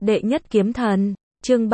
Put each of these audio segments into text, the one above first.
Đệ nhất kiếm thần, chương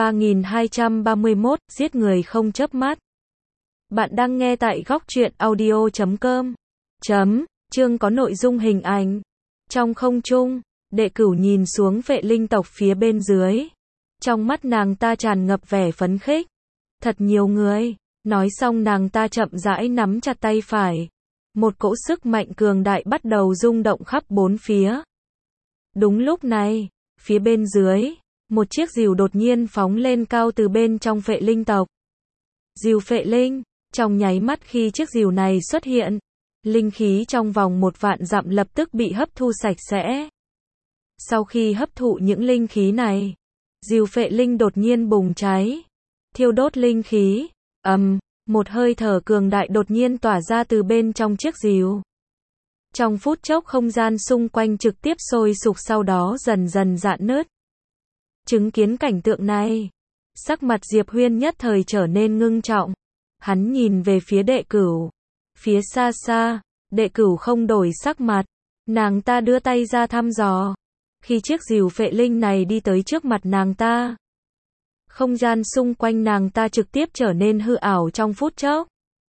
3231, giết người không chớp mắt. Bạn đang nghe tại góc truyện audio.com. Chương có nội dung hình ảnh. Trong không trung, Đệ Cửu nhìn xuống vệ linh tộc phía bên dưới. Trong mắt nàng ta tràn ngập vẻ phấn khích. Thật nhiều người. Nói xong nàng ta chậm rãi nắm chặt tay phải. Một cỗ sức mạnh cường đại bắt đầu rung động khắp bốn phía. Đúng lúc này, phía bên dưới, một chiếc rìu đột nhiên phóng lên cao từ bên trong phệ linh tộc. Rìu phệ linh, trong nháy mắt khi chiếc rìu này xuất hiện, linh khí trong vòng 1.000 dặm lập tức bị hấp thu sạch sẽ. Sau khi hấp thụ những linh khí này, rìu phệ linh đột nhiên bùng cháy, thiêu đốt linh khí, một hơi thở cường đại đột nhiên tỏa ra từ bên trong chiếc rìu. Trong phút chốc không gian xung quanh trực tiếp sôi sục sau đó dần dần rạn nứt. Chứng kiến cảnh tượng này, sắc mặt Diệp Huyên nhất thời trở nên ngưng trọng. Hắn nhìn về phía Đệ Cửu. Phía xa xa, Đệ Cửu không đổi sắc mặt. Nàng ta đưa tay ra thăm dò. Khi chiếc rìu phệ linh này đi tới trước mặt nàng ta, không gian xung quanh nàng ta trực tiếp trở nên hư ảo trong phút chốc.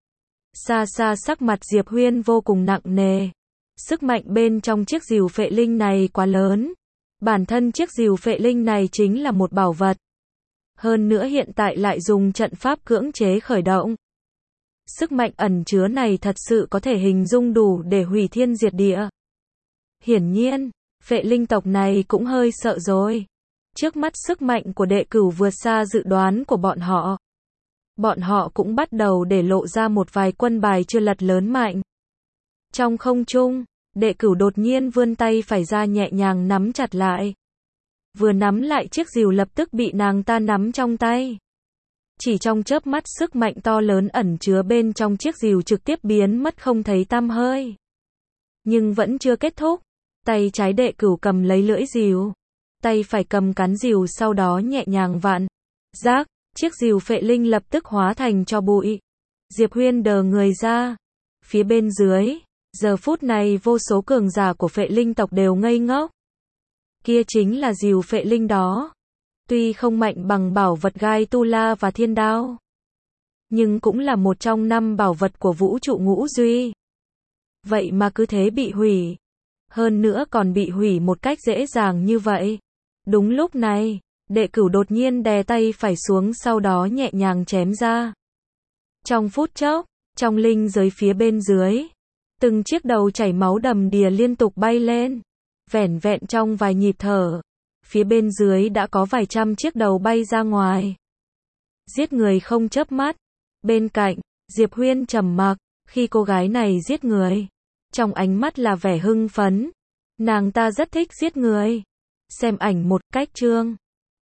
Xa xa sắc mặt Diệp Huyên vô cùng nặng nề. Sức mạnh bên trong chiếc rìu phệ linh này quá lớn. Bản thân chiếc rìu phệ linh này chính là một bảo vật. Hơn nữa hiện tại lại dùng trận pháp cưỡng chế khởi động. Sức mạnh ẩn chứa này thật sự có thể hình dung đủ để hủy thiên diệt địa. Hiển nhiên, phệ linh tộc này cũng hơi sợ rồi. Trước mắt sức mạnh của Đệ Cửu vượt xa dự đoán của bọn họ. Bọn họ cũng bắt đầu để lộ ra một vài quân bài chưa lật lớn mạnh. Trong không trung, Đệ Cửu đột nhiên vươn tay phải ra nhẹ nhàng nắm chặt lại. Vừa nắm lại chiếc rìu lập tức bị nàng ta nắm trong tay. Chỉ trong chớp mắt sức mạnh to lớn ẩn chứa bên trong chiếc rìu trực tiếp biến mất không thấy tăm hơi. Nhưng vẫn chưa kết thúc. Tay trái Đệ Cửu cầm lấy lưỡi rìu. Tay phải cầm cán rìu sau đó nhẹ nhàng vặn. Rác, chiếc rìu phệ linh lập tức hóa thành tro bụi. Diệp Huyên đờ người ra. Phía bên dưới, giờ phút này vô số cường giả của phệ linh tộc đều ngây ngốc. Kia chính là rìu phệ linh đó. Tuy không mạnh bằng bảo vật gai tu la và thiên đao, nhưng cũng là một trong 5 bảo vật của vũ trụ ngũ duy. Vậy mà cứ thế bị hủy. Hơn nữa còn bị hủy một cách dễ dàng như vậy. Đúng lúc này, Đệ Cửu đột nhiên đè tay phải xuống sau đó nhẹ nhàng chém ra. Trong phút chốc, trong linh giới phía bên dưới, từng chiếc đầu chảy máu đầm đìa liên tục bay lên. Vẻn vẹn trong vài nhịp thở, phía bên dưới đã có vài trăm chiếc đầu bay ra ngoài. Giết người không chớp mắt. Bên cạnh, Diệp Huyên trầm mặc, khi cô gái này giết người, trong ánh mắt là vẻ hưng phấn. Nàng ta rất thích giết người. Xem ảnh một cách chương.